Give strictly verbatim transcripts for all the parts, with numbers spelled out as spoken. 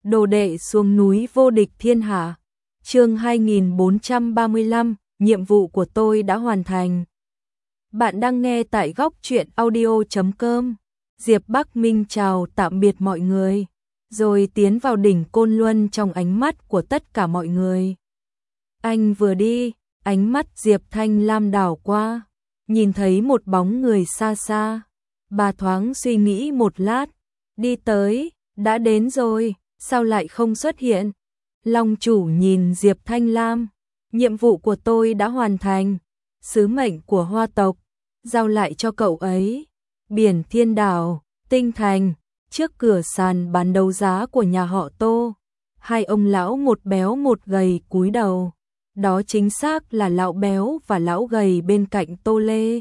Đồ đệ xuống núi vô địch thiên hạ. Chương hai nghìn bốn trăm ba mươi lăm, nhiệm vụ của tôi đã hoàn thành. Bạn đang nghe tại góc truyện audio chấm com. Diệp Bắc Minh chào tạm biệt mọi người, rồi tiến vào đỉnh Côn Luân trong ánh mắt của tất cả mọi người. Anh vừa đi, ánh mắt Diệp Thanh Lam đảo qua, nhìn thấy một bóng người xa xa. Bà thoáng suy nghĩ một lát, đi tới, đã đến rồi, sao lại không xuất hiện? Long chủ nhìn Diệp Thanh Lam, nhiệm vụ của tôi đã hoàn thành, sứ mệnh của Hoa tộc, giao lại cho cậu ấy. Biển Thiên Đảo, Tinh Thành, trước cửa sàn bán đấu giá của nhà họ Tô, hai ông lão một béo một gầy cúi đầu. Đó chính xác là lão béo và lão gầy bên cạnh Tô Lê.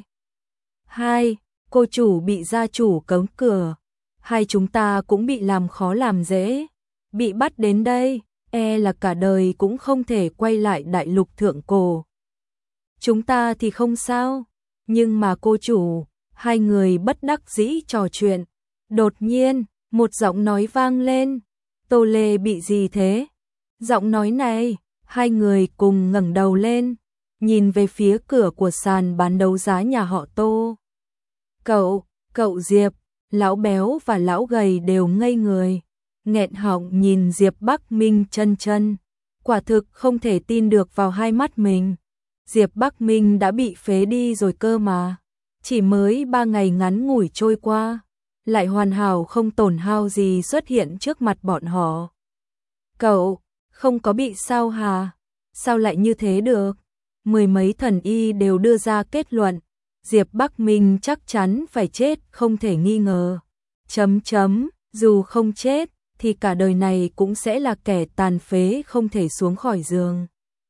Hai, cô chủ bị gia chủ cấm cửa, hai chúng ta cũng bị làm khó làm dễ, bị bắt đến đây, e là cả đời cũng không thể quay lại đại lục thượng cổ. Chúng ta thì không sao, nhưng mà cô chủ, hai người bất đắc dĩ trò chuyện. Đột nhiên, một giọng nói vang lên, Tô Lê bị gì thế? Giọng nói này, hai người cùng ngẩng đầu lên, nhìn về phía cửa của sàn bán đấu giá nhà họ Tô. Cậu, cậu Diệp, lão béo và lão gầy đều ngây người, nghẹn họng nhìn Diệp Bắc Minh chân chân, quả thực không thể tin được vào hai mắt mình. Diệp Bắc Minh đã bị phế đi rồi cơ mà, chỉ mới ba ngày ngắn ngủi trôi qua, lại hoàn hảo không tổn hao gì xuất hiện trước mặt bọn họ. Cậu, không có bị sao hả? Sao lại như thế được? Mười mấy thần y đều đưa ra kết luận, Diệp Bắc Minh chắc chắn phải chết không thể nghi ngờ. Chấm chấm, dù không chết, thì cả đời này cũng sẽ là kẻ tàn phế không thể xuống khỏi giường.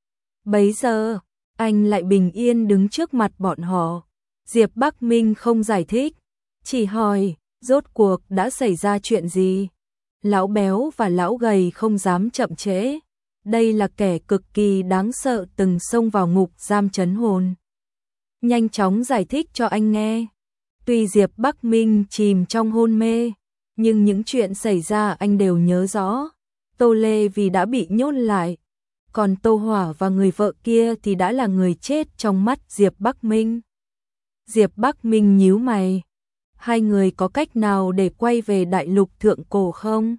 Bấy giờ, anh lại bình yên đứng trước mặt bọn họ. Diệp Bắc Minh không giải thích, chỉ hỏi, rốt cuộc đã xảy ra chuyện gì? Lão béo và lão gầy không dám chậm trễ. Đây là kẻ cực kỳ đáng sợ từng xông vào ngục giam trấn hồn. Nhanh chóng giải thích cho anh nghe. Tuy Diệp Bắc Minh chìm trong hôn mê, nhưng những chuyện xảy ra anh đều nhớ rõ. Tô Lê vì đã bị nhốt lại, còn Tô Hỏa và người vợ kia thì đã là người chết trong mắt Diệp Bắc Minh. Diệp Bắc Minh nhíu mày. Hai người có cách nào để quay về đại lục thượng cổ không?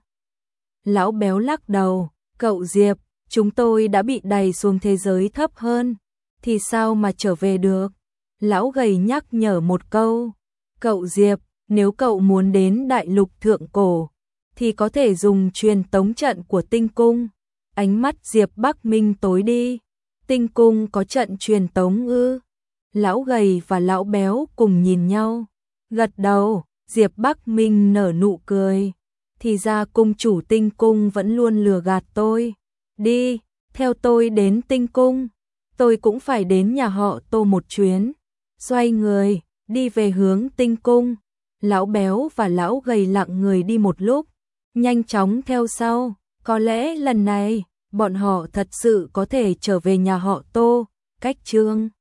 Lão béo lắc đầu. Cậu Diệp, chúng tôi đã bị đày xuống thế giới thấp hơn, thì sao mà trở về được? Lão gầy nhắc nhở một câu. Cậu Diệp, nếu cậu muốn đến đại lục thượng cổ, thì có thể dùng truyền tống trận của tinh cung. Ánh mắt Diệp Bắc Minh tối đi. Tinh cung có trận truyền tống ư? Lão gầy và lão béo cùng nhìn nhau, gật đầu. Diệp Bắc Minh nở nụ cười. Thì ra cung chủ tinh cung vẫn luôn lừa gạt tôi. Đi, theo tôi đến tinh cung. Tôi cũng phải đến nhà họ Tô một chuyến. Xoay người, đi về hướng tinh cung. Lão béo và lão gầy lặng người đi một lúc, nhanh chóng theo sau. Có lẽ lần này, bọn họ thật sự có thể trở về nhà họ Tô. Cách chương